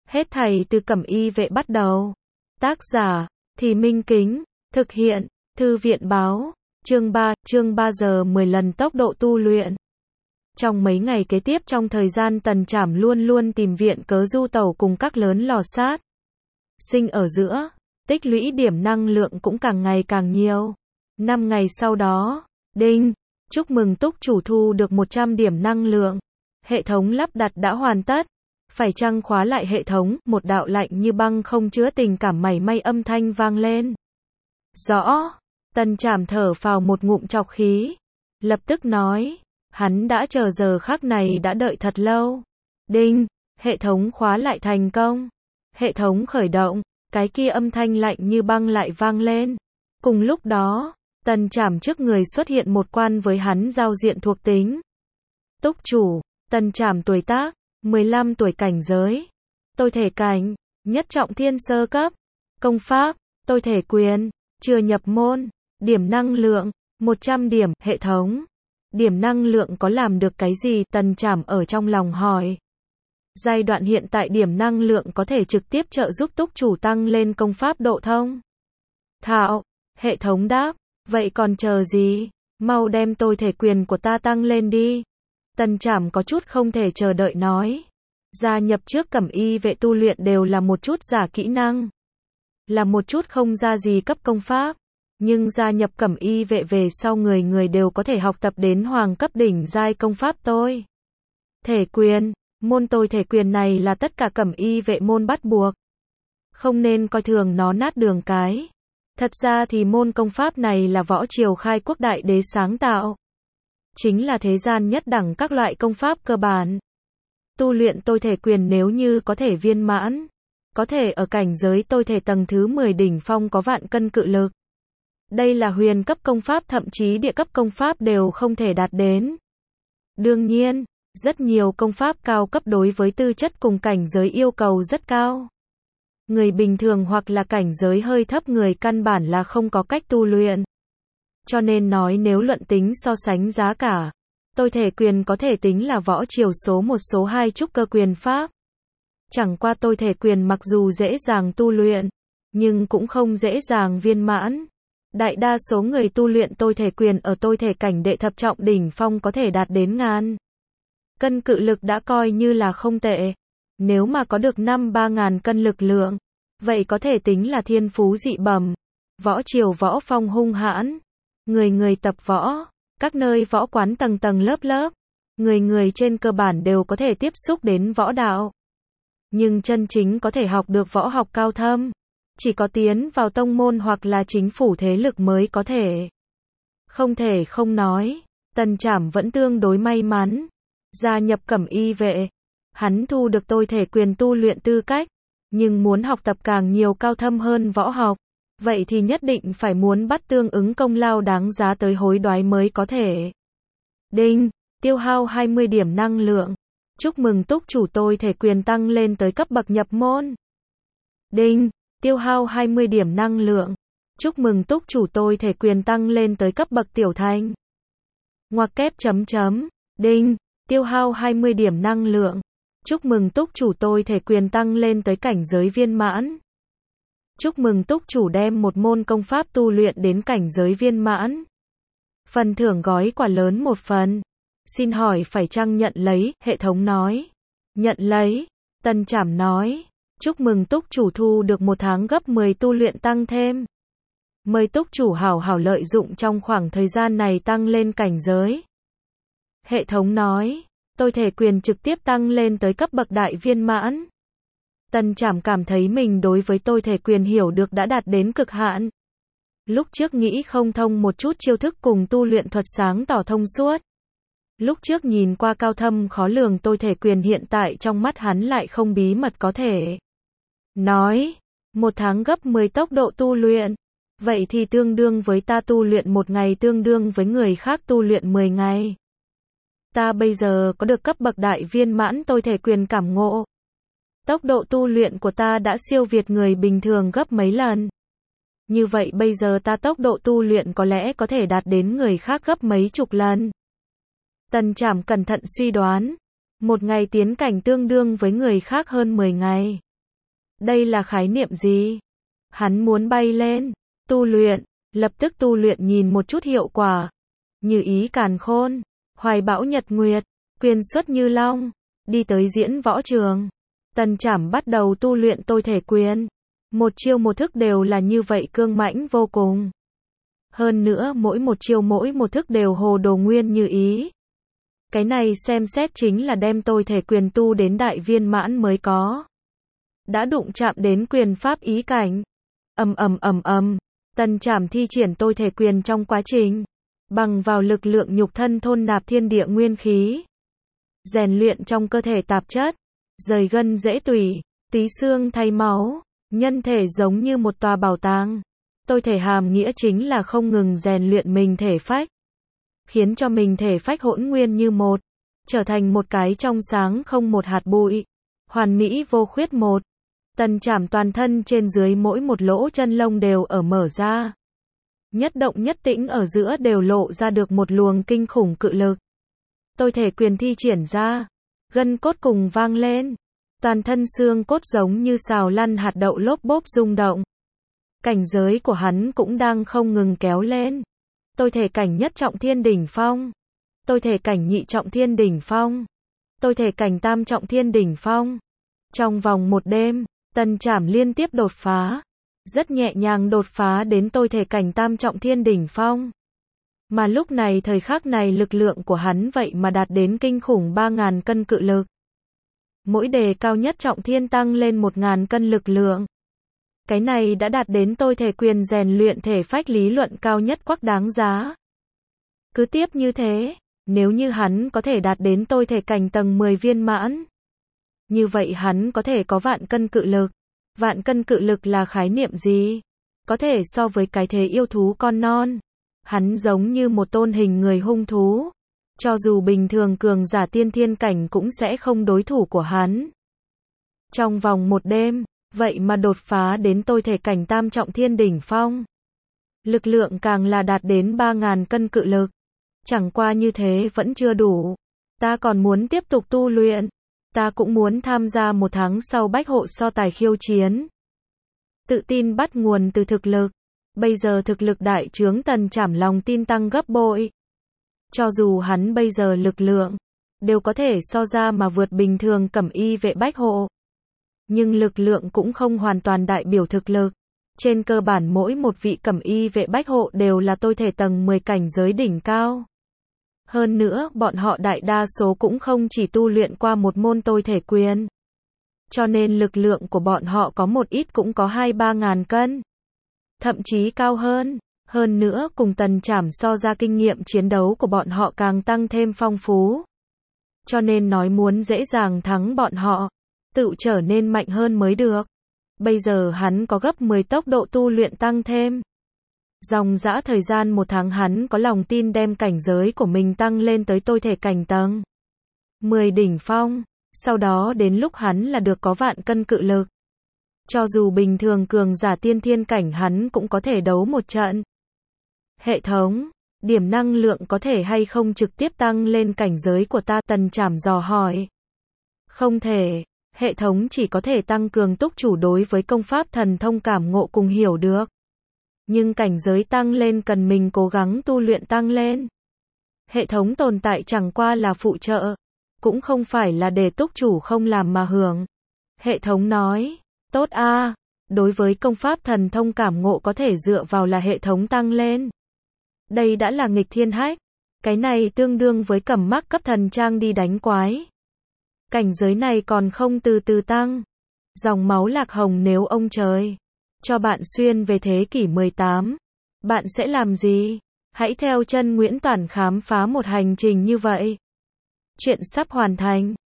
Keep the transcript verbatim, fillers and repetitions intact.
Hết thảy từ Cẩm Y Vệ bắt đầu. Tác giả, Thì Minh Kính, thực hiện, Thư viện báo, chương ba, chương ba giờ mười lần tốc độ tu luyện. Trong mấy ngày kế tiếp trong thời gian Tần Trảm luôn luôn tìm viện cớ du tẩu cùng các lớn lò sát. Sinh ở giữa, tích lũy điểm năng lượng cũng càng ngày càng nhiều. Năm ngày sau đó, đinh, chúc mừng túc chủ thu được một trăm điểm năng lượng. Hệ thống lắp đặt đã hoàn tất. Phải chăng khóa lại hệ thống, một đạo lạnh như băng không chứa tình cảm mảy may âm thanh vang lên. Rõ, Tần Trảm thở phào một ngụm trọc khí. Lập tức nói, hắn đã chờ giờ khắc này đã đợi thật lâu. Đinh, hệ thống khóa lại thành công. Hệ thống khởi động, cái kia âm thanh lạnh như băng lại vang lên. Cùng lúc đó, Tần Trảm trước người xuất hiện một quan với hắn giao diện thuộc tính. Túc chủ, Tần Trảm tuổi tác, mười lăm tuổi, cảnh giới, tôi thể cảnh, nhất trọng thiên sơ cấp, công pháp, tôi thể quyền, chưa nhập môn, điểm năng lượng, một trăm điểm, hệ thống. Điểm năng lượng có làm được cái gì? Tần Trảm ở trong lòng hỏi. Giai đoạn hiện tại điểm năng lượng có thể trực tiếp trợ giúp túc chủ tăng lên công pháp độ thông. Thạo, hệ thống đáp, vậy còn chờ gì? Mau đem tôi thể quyền của ta tăng lên đi. Tần Trảm có chút không thể chờ đợi nói. Gia nhập trước Cẩm Y Vệ tu luyện đều là một chút giả kỹ năng. Là một chút không ra gì cấp công pháp. Nhưng gia nhập Cẩm Y Vệ về sau người người đều có thể học tập đến hoàng cấp đỉnh giai công pháp tôi. Thể quyền, môn tôi thể quyền này là tất cả Cẩm Y Vệ môn bắt buộc. Không nên coi thường nó nát đường cái. Thật ra thì môn công pháp này là võ triều khai quốc đại đế sáng tạo. Chính là thế gian nhất đẳng các loại công pháp cơ bản. Tu luyện tôi thể quyền nếu như có thể viên mãn, có thể ở cảnh giới tôi thể tầng thứ mười đỉnh phong có vạn cân cự lực. Đây là huyền cấp công pháp, thậm chí địa cấp công pháp đều không thể đạt đến. Đương nhiên, rất nhiều công pháp cao cấp đối với tư chất cùng cảnh giới yêu cầu rất cao. Người bình thường hoặc là cảnh giới hơi thấp người căn bản là không có cách tu luyện. Cho nên nói nếu luận tính so sánh giá cả, tôi thể quyền có thể tính là võ triều số một số hai trúc cơ quyền pháp. Chẳng qua tôi thể quyền mặc dù dễ dàng tu luyện, nhưng cũng không dễ dàng viên mãn. Đại đa số người tu luyện tôi thể quyền ở tôi thể cảnh đệ thập trọng đỉnh phong có thể đạt đến ngàn cân cự lực đã coi như là không tệ. Nếu mà có được năm ba ngàn cân lực lượng, vậy có thể tính là thiên phú dị bẩm. Võ triều võ phong hung hãn. Người người tập võ, các nơi võ quán tầng tầng lớp lớp, người người trên cơ bản đều có thể tiếp xúc đến võ đạo. Nhưng chân chính có thể học được võ học cao thâm, chỉ có tiến vào tông môn hoặc là chính phủ thế lực mới có thể. Không thể không nói, Tần Trảm vẫn tương đối may mắn. Gia nhập Cẩm Y Vệ, hắn thu được tôi thể quyền tu luyện tư cách, nhưng muốn học tập càng nhiều cao thâm hơn võ học. Vậy thì nhất định phải muốn bắt tương ứng công lao đáng giá tới hối đoái mới có thể. Đinh, tiêu hao hai mươi điểm năng lượng. Chúc mừng túc chủ tôi thể quyền tăng lên tới cấp bậc nhập môn. Đinh, tiêu hao hai mươi điểm năng lượng. Chúc mừng túc chủ tôi thể quyền tăng lên tới cấp bậc tiểu thành. Ngoặc kép chấm chấm. Đinh, tiêu hao hai mươi điểm năng lượng. Chúc mừng túc chủ tôi thể quyền tăng lên tới cảnh giới viên mãn. Chúc mừng túc chủ đem một môn công pháp tu luyện đến cảnh giới viên mãn. Phần thưởng gói quà lớn một phần. Xin hỏi phải chăng nhận lấy? Hệ thống nói. Nhận lấy. Tần Trảm nói. Chúc mừng túc chủ thu được một tháng gấp mười tu luyện tăng thêm. Mời túc chủ hảo hảo lợi dụng trong khoảng thời gian này tăng lên cảnh giới. Hệ thống nói. Tôi thể quyền trực tiếp tăng lên tới cấp bậc đại viên mãn. Tần Trảm cảm thấy mình đối với tôi thể quyền hiểu được đã đạt đến cực hạn. Lúc trước nghĩ không thông một chút chiêu thức cùng tu luyện thuật sáng tỏ thông suốt. Lúc trước nhìn qua cao thâm khó lường tôi thể quyền hiện tại trong mắt hắn lại không bí mật có thể. Nói, một tháng gấp mười tốc độ tu luyện. Vậy thì tương đương với ta tu luyện một ngày tương đương với người khác tu luyện mười ngày. Ta bây giờ có được cấp bậc đại viên mãn tôi thể quyền cảm ngộ. Tốc độ tu luyện của ta đã siêu việt người bình thường gấp mấy lần. Như vậy bây giờ ta tốc độ tu luyện có lẽ có thể đạt đến người khác gấp mấy chục lần. Tần Trảm cẩn thận suy đoán. Một ngày tiến cảnh tương đương với người khác hơn mười ngày. Đây là khái niệm gì? Hắn muốn bay lên, tu luyện, lập tức tu luyện nhìn một chút hiệu quả. Như ý càn khôn, hoài bão nhật nguyệt, quyền xuất như long, đi tới diễn võ trường. Tần Trảm bắt đầu tu luyện tôi thể quyền. Một chiêu một thức đều là như vậy cương mãnh vô cùng. Hơn nữa mỗi một chiêu mỗi một thức đều hồ đồ nguyên như ý. Cái này xem xét chính là đem tôi thể quyền tu đến đại viên mãn mới có. Đã đụng chạm đến quyền pháp ý cảnh. Ầm ầm ầm ầm, Tần Trảm thi triển tôi thể quyền trong quá trình, bằng vào lực lượng nhục thân thôn nạp thiên địa nguyên khí, rèn luyện trong cơ thể tạp chất, rời gân dễ tủy, túy xương thay máu, nhân thể giống như một tòa bảo tàng. Tôi thể hàm nghĩa chính là không ngừng rèn luyện mình thể phách, khiến cho mình thể phách hỗn nguyên như một, trở thành một cái trong sáng không một hạt bụi, hoàn mỹ vô khuyết một. Tần Trảm toàn thân trên dưới mỗi một lỗ chân lông đều ở mở ra. Nhất động nhất tĩnh ở giữa đều lộ ra được một luồng kinh khủng cự lực. Tôi thể quyền thi triển ra, gân cốt cùng vang lên. Toàn thân xương cốt giống như xào lăn hạt đậu lốp bốp rung động. Cảnh giới của hắn cũng đang không ngừng kéo lên. Tôi thể cảnh nhất trọng thiên đỉnh phong. Tôi thể cảnh nhị trọng thiên đỉnh phong. Tôi thể cảnh tam trọng thiên đỉnh phong. Trong vòng một đêm, Tần Trảm liên tiếp đột phá. Rất nhẹ nhàng đột phá đến tôi thể cảnh tam trọng thiên đỉnh phong. Mà lúc này thời khắc này lực lượng của hắn vậy mà đạt đến kinh khủng ba nghìn cân cự lực. Mỗi đề cao nhất trọng thiên tăng lên một nghìn cân lực lượng. Cái này đã đạt đến tôi thể quyền rèn luyện thể phách lý luận cao nhất quắc đáng giá. Cứ tiếp như thế, nếu như hắn có thể đạt đến tôi thể cảnh tầng mười viên mãn, như vậy hắn có thể có vạn cân cự lực. Vạn cân cự lực là khái niệm gì? Có thể so với cái thế yêu thú con non. Hắn giống như một tôn hình người hung thú. Cho dù bình thường cường giả tiên thiên cảnh cũng sẽ không đối thủ của hắn. Trong vòng một đêm, vậy mà đột phá đến tôi thể cảnh tam trọng thiên đỉnh phong. Lực lượng càng là đạt đến ba nghìn cân cự lực. Chẳng qua như thế vẫn chưa đủ. Ta còn muốn tiếp tục tu luyện. Ta cũng muốn tham gia một tháng sau bách hộ so tài khiêu chiến. Tự tin bắt nguồn từ thực lực. Bây giờ thực lực đại trướng, Tần Trảm lòng tin tăng gấp bội. Cho dù hắn bây giờ lực lượng đều có thể so ra mà vượt bình thường cẩm y vệ bách hộ. Nhưng lực lượng cũng không hoàn toàn đại biểu thực lực. Trên cơ bản mỗi một vị cẩm y vệ bách hộ đều là tôi thể tầng mười cảnh giới đỉnh cao. Hơn nữa, bọn họ đại đa số cũng không chỉ tu luyện qua một môn tôi thể quyền. Cho nên lực lượng của bọn họ có một ít cũng có hai ba ngàn cân. Thậm chí cao hơn. Hơn nữa, cùng Tần Trảm so ra kinh nghiệm chiến đấu của bọn họ càng tăng thêm phong phú. Cho nên nói muốn dễ dàng thắng bọn họ, tự trở nên mạnh hơn mới được. Bây giờ hắn có gấp mười tốc độ tu luyện tăng thêm. Dòng dã thời gian một tháng hắn có lòng tin đem cảnh giới của mình tăng lên tới tôi thể cảnh tầng mười đỉnh phong. Sau đó đến lúc hắn là được có vạn cân cự lực. Cho dù bình thường cường giả tiên thiên cảnh hắn cũng có thể đấu một trận. Hệ thống, điểm năng lượng có thể hay không trực tiếp tăng lên cảnh giới của ta? Tần Trảm dò hỏi. Không thể, hệ thống chỉ có thể tăng cường túc chủ đối với công pháp thần thông cảm ngộ cùng hiểu được. Nhưng cảnh giới tăng lên cần mình cố gắng tu luyện tăng lên. Hệ thống tồn tại chẳng qua là phụ trợ, cũng không phải là để túc chủ không làm mà hưởng. Hệ thống nói, tốt a, đối với công pháp thần thông cảm ngộ có thể dựa vào là hệ thống tăng lên. Đây đã là nghịch thiên hách. Cái này tương đương với cầm mắc cấp thần trang đi đánh quái. Cảnh giới này còn không từ từ tăng. Dòng máu lạc hồng, nếu ông trời cho bạn xuyên về thế kỷ mười tám, bạn sẽ làm gì? Hãy theo chân Nguyễn Toản khám phá một hành trình như vậy. Chuyện sắp hoàn thành.